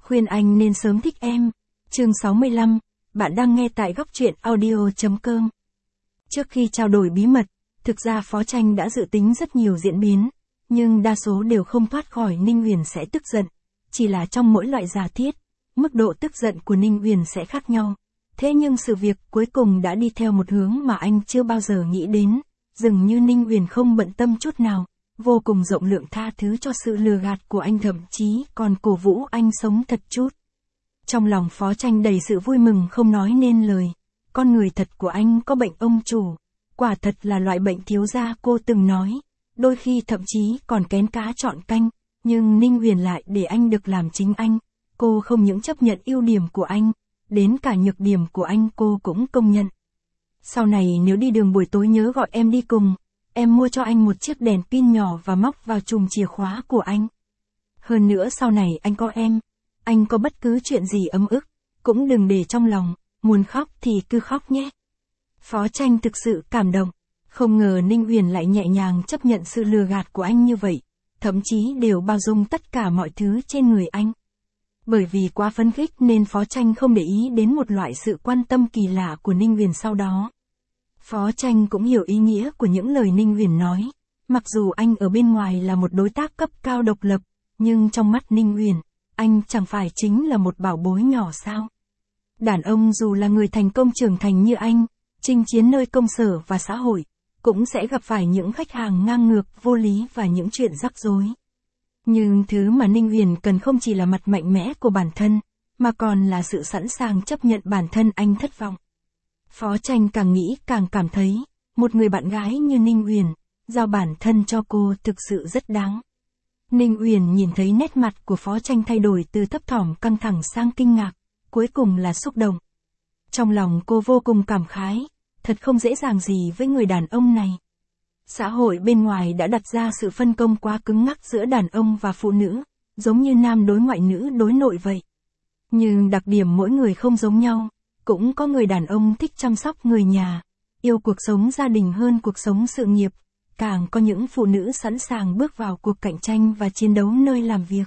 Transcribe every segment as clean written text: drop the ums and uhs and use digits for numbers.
Khuyên anh nên sớm thích em. Chương 65, bạn đang nghe tại góc truyện audio.com. Trước khi trao đổi bí mật, thực ra Phó Tranh đã dự tính rất nhiều diễn biến, nhưng đa số đều không thoát khỏi Ninh Huyền sẽ tức giận. Chỉ là trong mỗi loại giả thiết, mức độ tức giận của Ninh Huyền sẽ khác nhau. Thế nhưng sự việc cuối cùng đã đi theo một hướng mà anh chưa bao giờ nghĩ đến, dường như Ninh Huyền không bận tâm chút nào, vô cùng rộng lượng tha thứ cho sự lừa gạt của anh, thậm chí còn cổ vũ anh sống thật chút. Trong lòng Phó Tranh đầy sự vui mừng không nói nên lời. Con người thật của anh có bệnh ông chủ, quả thật là loại bệnh thiếu gia cô từng nói, đôi khi thậm chí còn kén cá chọn canh, nhưng Ninh Huyền lại để anh được làm chính anh. Cô không những chấp nhận ưu điểm của anh, đến cả nhược điểm của anh cô cũng công nhận. Sau này nếu đi đường buổi tối nhớ gọi em đi cùng, em mua cho anh một chiếc đèn pin nhỏ và móc vào chùm chìa khóa của anh. Hơn nữa sau này anh có em, anh có bất cứ chuyện gì ấm ức, cũng đừng để trong lòng, muốn khóc thì cứ khóc nhé. Phó Tranh thực sự cảm động, không ngờ Ninh Huyền lại nhẹ nhàng chấp nhận sự lừa gạt của anh như vậy, thậm chí đều bao dung tất cả mọi thứ trên người anh. Bởi vì quá phấn khích nên Phó Tranh không để ý đến một loại sự quan tâm kỳ lạ của Ninh Huyền sau đó. Phó Tranh cũng hiểu ý nghĩa của những lời Ninh Huyền nói, mặc dù anh ở bên ngoài là một đối tác cấp cao độc lập, nhưng trong mắt Ninh Huyền, anh chẳng phải chính là một bảo bối nhỏ sao? Đàn ông dù là người thành công trưởng thành như anh, chinh chiến nơi công sở và xã hội, cũng sẽ gặp phải những khách hàng ngang ngược, vô lý và những chuyện rắc rối. Nhưng thứ mà Ninh Huyền cần không chỉ là mặt mạnh mẽ của bản thân, mà còn là sự sẵn sàng chấp nhận bản thân anh thất vọng. Phó Tranh càng nghĩ càng cảm thấy, một người bạn gái như Ninh Huyền, giao bản thân cho cô thực sự rất đáng. Ninh Huyền nhìn thấy nét mặt của Phó Tranh thay đổi từ thấp thỏm căng thẳng sang kinh ngạc, cuối cùng là xúc động. Trong lòng cô vô cùng cảm khái, thật không dễ dàng gì với người đàn ông này. Xã hội bên ngoài đã đặt ra sự phân công quá cứng ngắc giữa đàn ông và phụ nữ, giống như nam đối ngoại nữ đối nội vậy. Nhưng đặc điểm mỗi người không giống nhau, cũng có người đàn ông thích chăm sóc người nhà, yêu cuộc sống gia đình hơn cuộc sống sự nghiệp, càng có những phụ nữ sẵn sàng bước vào cuộc cạnh tranh và chiến đấu nơi làm việc.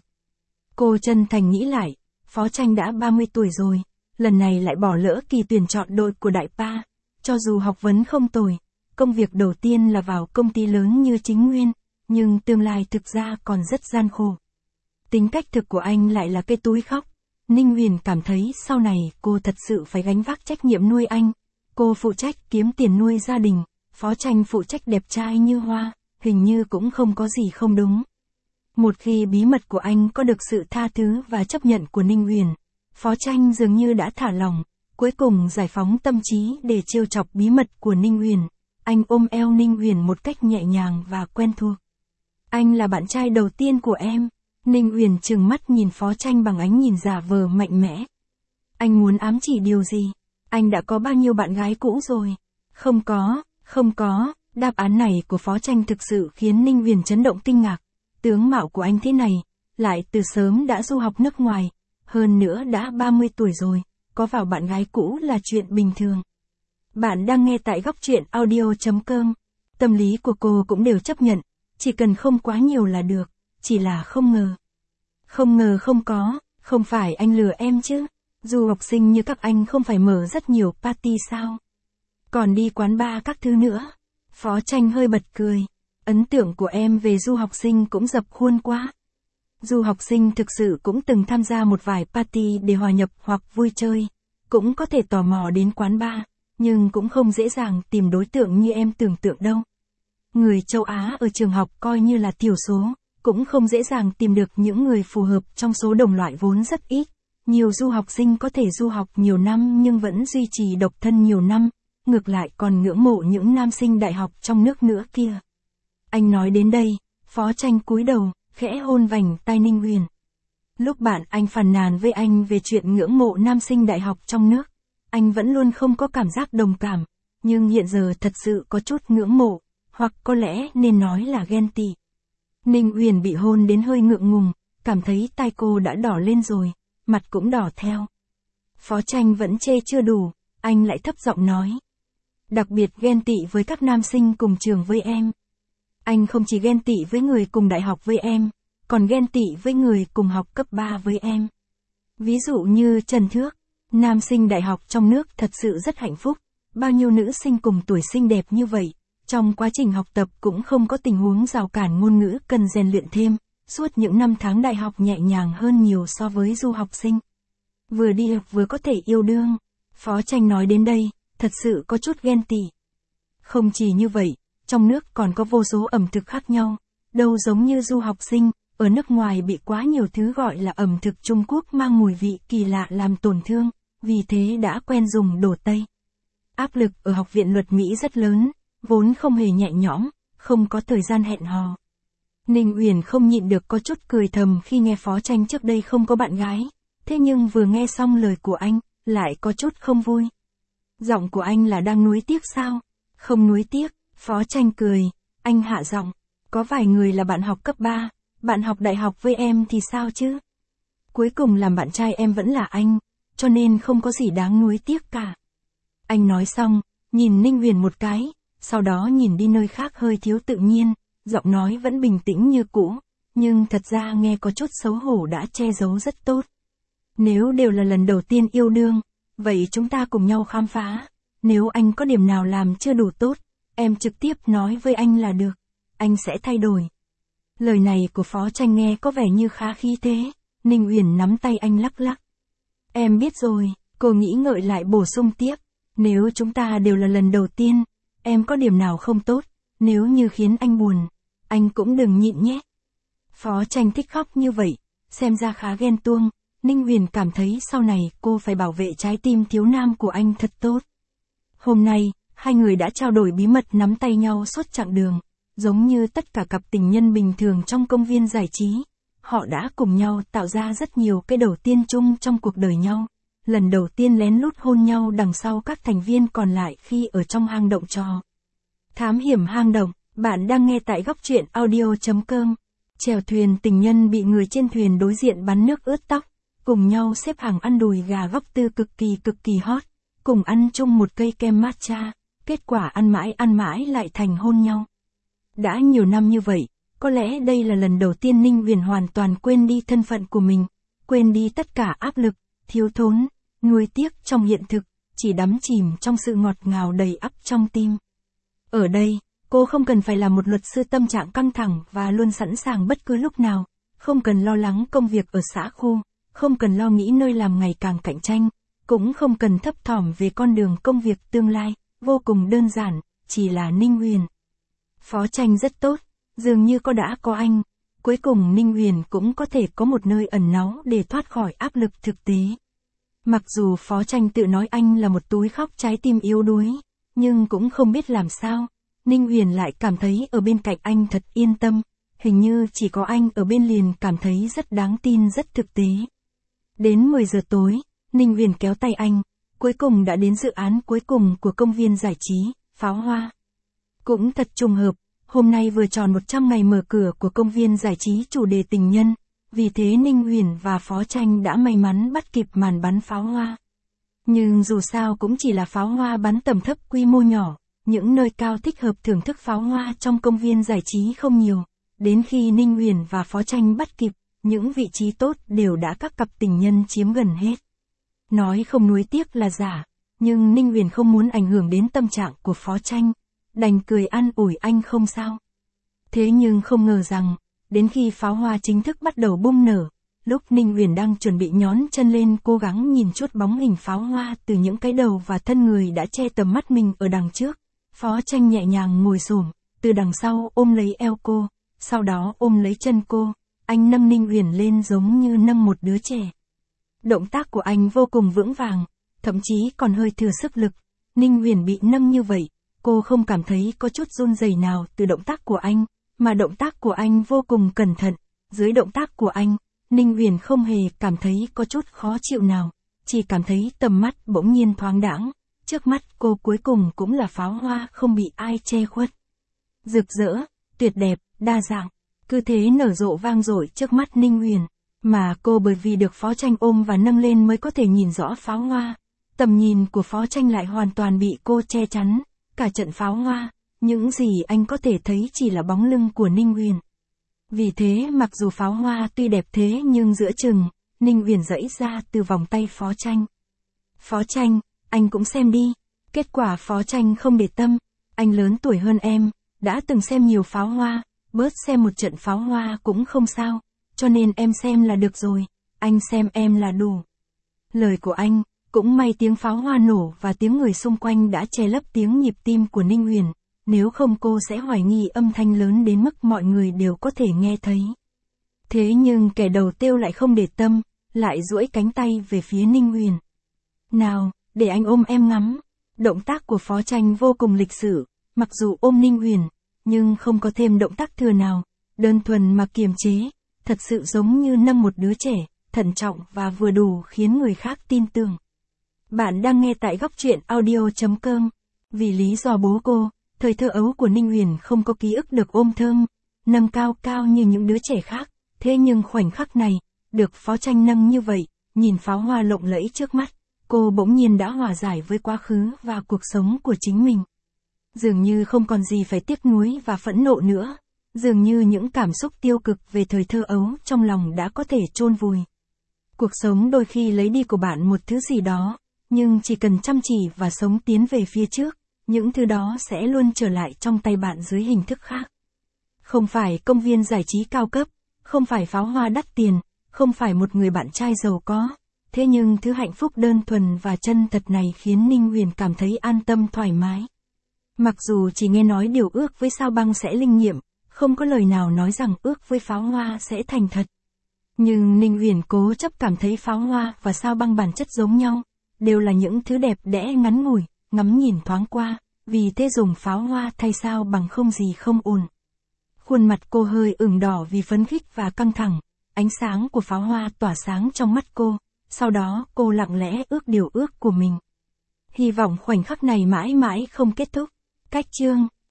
Cô chân thành nghĩ lại, Phó Tranh đã 30 tuổi rồi, lần này lại bỏ lỡ kỳ tuyển chọn đội của Đại Pa, cho dù học vấn không tồi. Công việc đầu tiên là vào công ty lớn như Chính Nguyên, nhưng tương lai thực ra còn rất gian khổ. Tính cách thực của anh lại là cái túi khóc. Ninh Huyền cảm thấy sau này cô thật sự phải gánh vác trách nhiệm nuôi anh. Cô phụ trách kiếm tiền nuôi gia đình, Phó Tranh phụ trách đẹp trai như hoa, hình như cũng không có gì không đúng. Một khi bí mật của anh có được sự tha thứ và chấp nhận của Ninh Huyền, Phó Tranh dường như đã thả lỏng, cuối cùng giải phóng tâm trí để trêu chọc bí mật của Ninh Huyền. Anh ôm eo Ninh Huyền một cách nhẹ nhàng và quen thuộc. Anh là bạn trai đầu tiên của em. Ninh Huyền trừng mắt nhìn Phó Tranh bằng ánh nhìn giả vờ mạnh mẽ. Anh muốn ám chỉ điều gì? Anh đã có bao nhiêu bạn gái cũ rồi? Không có. Đáp án này của Phó Tranh thực sự khiến Ninh Huyền chấn động kinh ngạc. Tướng mạo của anh thế này, lại từ sớm đã du học nước ngoài, hơn nữa đã 30 tuổi rồi, có vào bạn gái cũ là chuyện bình thường. Bạn đang nghe tại góc truyện audio.com. Tâm lý của cô cũng đều chấp nhận, chỉ cần không quá nhiều là được, chỉ là không ngờ. Không phải anh lừa em chứ, du học sinh như các anh không phải mở rất nhiều party sao? Còn đi quán bar các thứ nữa. Phó Tranh hơi bật cười, ấn tượng của em về du học sinh cũng dập khuôn quá. Du học sinh thực sự cũng từng tham gia một vài party để hòa nhập hoặc vui chơi, cũng có thể tò mò đến quán bar. Nhưng cũng không dễ dàng tìm đối tượng như em tưởng tượng đâu. Người châu Á ở trường học coi như là thiểu số, cũng không dễ dàng tìm được những người phù hợp trong số đồng loại vốn rất ít. Nhiều du học sinh có thể du học nhiều năm nhưng vẫn duy trì độc thân nhiều năm, ngược lại còn ngưỡng mộ những nam sinh đại học trong nước nữa kia. Anh nói đến đây, Phó Tranh cúi đầu, khẽ hôn vành tai Ninh Huyền. Lúc bạn anh phàn nàn với anh về chuyện ngưỡng mộ nam sinh đại học trong nước, anh vẫn luôn không có cảm giác đồng cảm, nhưng hiện giờ thật sự có chút ngưỡng mộ, hoặc có lẽ nên nói là ghen tị. Ninh Huyền bị hôn đến hơi ngượng ngùng, cảm thấy tai cô đã đỏ lên rồi, mặt cũng đỏ theo. Phó Tranh vẫn chê chưa đủ, anh lại thấp giọng nói. Đặc biệt ghen tị với các nam sinh cùng trường với em. Anh không chỉ ghen tị với người cùng đại học với em, còn ghen tị với người cùng học cấp 3 với em. Ví dụ như Trần Thước, nam sinh đại học trong nước thật sự rất hạnh phúc, bao nhiêu nữ sinh cùng tuổi xinh đẹp như vậy, trong quá trình học tập cũng không có tình huống rào cản ngôn ngữ cần rèn luyện thêm, suốt những năm tháng đại học nhẹ nhàng hơn nhiều so với du học sinh. Vừa đi học vừa có thể yêu đương. Phó Tranh nói đến đây, thật sự có chút ghen tị. Không chỉ như vậy, trong nước còn có vô số ẩm thực khác nhau, đâu giống như du học sinh, ở nước ngoài bị quá nhiều thứ gọi là ẩm thực Trung Quốc mang mùi vị kỳ lạ làm tổn thương, vì thế đã quen dùng đồ Tây. Áp lực ở học viện luật Mỹ rất lớn, vốn không hề nhẹ nhõm, không có thời gian hẹn hò. Ninh Uyển không nhịn được có chút cười thầm khi nghe Phó Tranh trước đây không có bạn gái, thế nhưng vừa nghe xong lời của anh, lại có chút không vui. Giọng của anh là đang nuối tiếc sao? Không nuối tiếc, Phó Tranh cười, anh hạ giọng, có vài người là bạn học cấp 3, bạn học đại học với em thì sao chứ? Cuối cùng làm bạn trai em vẫn là anh, cho nên không có gì đáng nuối tiếc cả. Anh nói xong, nhìn Ninh Uyển một cái, sau đó nhìn đi nơi khác hơi thiếu tự nhiên, giọng nói vẫn bình tĩnh như cũ, nhưng thật ra nghe có chút xấu hổ đã che giấu rất tốt. Nếu đều là lần đầu tiên yêu đương, vậy chúng ta cùng nhau khám phá, nếu anh có điểm nào làm chưa đủ tốt, em trực tiếp nói với anh là được, anh sẽ thay đổi. Lời này của Phó Tranh nghe có vẻ như khá khí thế, Ninh Uyển nắm tay anh lắc lắc. Em biết rồi, cô nghĩ ngợi lại bổ sung tiếp, nếu chúng ta đều là lần đầu tiên, em có điểm nào không tốt, nếu như khiến anh buồn, anh cũng đừng nhịn nhé. Phó Tranh thích khóc như vậy, xem ra khá ghen tuông, Ninh Uyển cảm thấy sau này cô phải bảo vệ trái tim thiếu nam của anh thật tốt. Hôm nay, hai người đã trao đổi bí mật nắm tay nhau suốt chặng đường, giống như tất cả cặp tình nhân bình thường trong công viên giải trí. Họ đã cùng nhau tạo ra rất nhiều cái đầu tiên chung trong cuộc đời nhau. Lần đầu tiên lén lút hôn nhau đằng sau các thành viên còn lại khi ở trong hang động trò. Thám hiểm hang động, bạn đang nghe tại góc truyện audio.com. Chèo thuyền tình nhân bị người trên thuyền đối diện bắn nước ướt tóc, cùng nhau xếp hàng ăn đùi gà góc tư cực kỳ hot, cùng ăn chung một cây kem matcha, kết quả ăn mãi lại thành hôn nhau. Đã nhiều năm như vậy, có lẽ đây là lần đầu tiên Ninh Uyển hoàn toàn quên đi thân phận của mình, quên đi tất cả áp lực, thiếu thốn, nuối tiếc trong hiện thực, chỉ đắm chìm trong sự ngọt ngào đầy ắp trong tim. Ở đây, cô không cần phải là một luật sư tâm trạng căng thẳng và luôn sẵn sàng bất cứ lúc nào, không cần lo lắng công việc ở xã khu, không cần lo nghĩ nơi làm ngày càng cạnh tranh, cũng không cần thấp thỏm về con đường công việc tương lai, vô cùng đơn giản, chỉ là Ninh Uyển. Phó Tranh rất tốt, dường như đã có anh, cuối cùng Ninh Uyển cũng có thể có một nơi ẩn náu để thoát khỏi áp lực thực tế. Mặc dù Phó Tranh tự nói anh là một túi khóc trái tim yếu đuối, nhưng cũng không biết làm sao, Ninh Uyển lại cảm thấy ở bên cạnh anh thật yên tâm, hình như chỉ có anh ở bên liền cảm thấy rất đáng tin rất thực tế. Đến 10 giờ tối, Ninh Uyển kéo tay anh, cuối cùng đã đến dự án cuối cùng của công viên giải trí, Pháo Hoa. Cũng thật trùng hợp, hôm nay vừa tròn 100 ngày mở cửa của công viên giải trí chủ đề tình nhân, vì thế Ninh Uyển và Phó Tranh đã may mắn bắt kịp màn bắn pháo hoa. Nhưng dù sao cũng chỉ là pháo hoa bắn tầm thấp quy mô nhỏ, những nơi cao thích hợp thưởng thức pháo hoa trong công viên giải trí không nhiều, đến khi Ninh Uyển và Phó Tranh bắt kịp, những vị trí tốt đều đã các cặp tình nhân chiếm gần hết. Nói không nuối tiếc là giả, nhưng Ninh Uyển không muốn ảnh hưởng đến tâm trạng của Phó Tranh, đành cười an ủi anh không sao. Thế nhưng không ngờ rằng, đến khi pháo hoa chính thức bắt đầu bung nở, lúc Ninh Uyển đang chuẩn bị nhón chân lên cố gắng nhìn chút bóng hình pháo hoa từ những cái đầu và thân người đã che tầm mắt mình ở đằng trước, Phó Tranh nhẹ nhàng ngồi xổm, từ đằng sau ôm lấy eo cô, sau đó ôm lấy chân cô, anh nâng Ninh Uyển lên giống như nâng một đứa trẻ. Động tác của anh vô cùng vững vàng, thậm chí còn hơi thừa sức lực, Ninh Uyển bị nâng như vậy, cô không cảm thấy có chút run rẩy nào từ động tác của anh, mà động tác của anh vô cùng cẩn thận, dưới động tác của anh, Ninh Uyển không hề cảm thấy có chút khó chịu nào, chỉ cảm thấy tầm mắt bỗng nhiên thoáng đãng, trước mắt cô cuối cùng cũng là pháo hoa không bị ai che khuất. Rực rỡ, tuyệt đẹp, đa dạng, cứ thế nở rộ vang dội trước mắt Ninh Uyển, mà cô bởi vì được Phó Tranh ôm và nâng lên mới có thể nhìn rõ pháo hoa, tầm nhìn của Phó Tranh lại hoàn toàn bị cô che chắn, cả trận pháo hoa, những gì anh có thể thấy chỉ là bóng lưng của Ninh Uyển. Vì thế mặc dù pháo hoa tuy đẹp thế nhưng giữa chừng, Ninh Uyển giãy ra từ vòng tay Phó Tranh. Phó Tranh, anh cũng xem đi. Kết quả Phó Tranh không để tâm, anh lớn tuổi hơn em, đã từng xem nhiều pháo hoa, bớt xem một trận pháo hoa cũng không sao, cho nên em xem là được rồi, anh xem em là đủ. Lời của anh, cũng may tiếng pháo hoa nổ và tiếng người xung quanh đã che lấp tiếng nhịp tim của Ninh Uyển, nếu không cô sẽ hoài nghi âm thanh lớn đến mức mọi người đều có thể nghe thấy. Thế nhưng kẻ đầu tiêu lại không để tâm, lại duỗi cánh tay về phía Ninh Uyển. Nào, để anh ôm em ngắm. Động tác của Phó Tranh vô cùng lịch sự, mặc dù ôm Ninh Uyển, nhưng không có thêm động tác thừa nào, đơn thuần mà kiềm chế, thật sự giống như nâng một đứa trẻ, thận trọng và vừa đủ khiến người khác tin tưởng. Bạn đang nghe tại góc truyện audio.com. Vì lý do bố cô, thời thơ ấu của Ninh Uyển không có ký ức được ôm thơm, nâng cao cao như những đứa trẻ khác, thế nhưng khoảnh khắc này, được Phó Tranh nâng như vậy, nhìn pháo hoa lộng lẫy trước mắt, cô bỗng nhiên đã hòa giải với quá khứ và cuộc sống của chính mình. Dường như không còn gì phải tiếc nuối và phẫn nộ nữa, dường như những cảm xúc tiêu cực về thời thơ ấu trong lòng đã có thể chôn vùi. Cuộc sống đôi khi lấy đi của bạn một thứ gì đó, nhưng chỉ cần chăm chỉ và sống tiến về phía trước, những thứ đó sẽ luôn trở lại trong tay bạn dưới hình thức khác. Không phải công viên giải trí cao cấp, không phải pháo hoa đắt tiền, không phải một người bạn trai giàu có. Thế nhưng thứ hạnh phúc đơn thuần và chân thật này khiến Ninh Uyển cảm thấy an tâm thoải mái. Mặc dù chỉ nghe nói điều ước với sao băng sẽ linh nghiệm, không có lời nào nói rằng ước với pháo hoa sẽ thành thật. Nhưng Ninh Uyển cố chấp cảm thấy pháo hoa và sao băng bản chất giống nhau, đều là những thứ đẹp đẽ ngắn ngủi, ngắm nhìn thoáng qua, vì thế dùng pháo hoa thay sao bằng không gì không ổn. Khuôn mặt cô hơi ửng đỏ vì phấn khích và căng thẳng, ánh sáng của pháo hoa tỏa sáng trong mắt cô, sau đó cô lặng lẽ ước điều ước của mình. Hy vọng khoảnh khắc này mãi mãi không kết thúc. Cách chương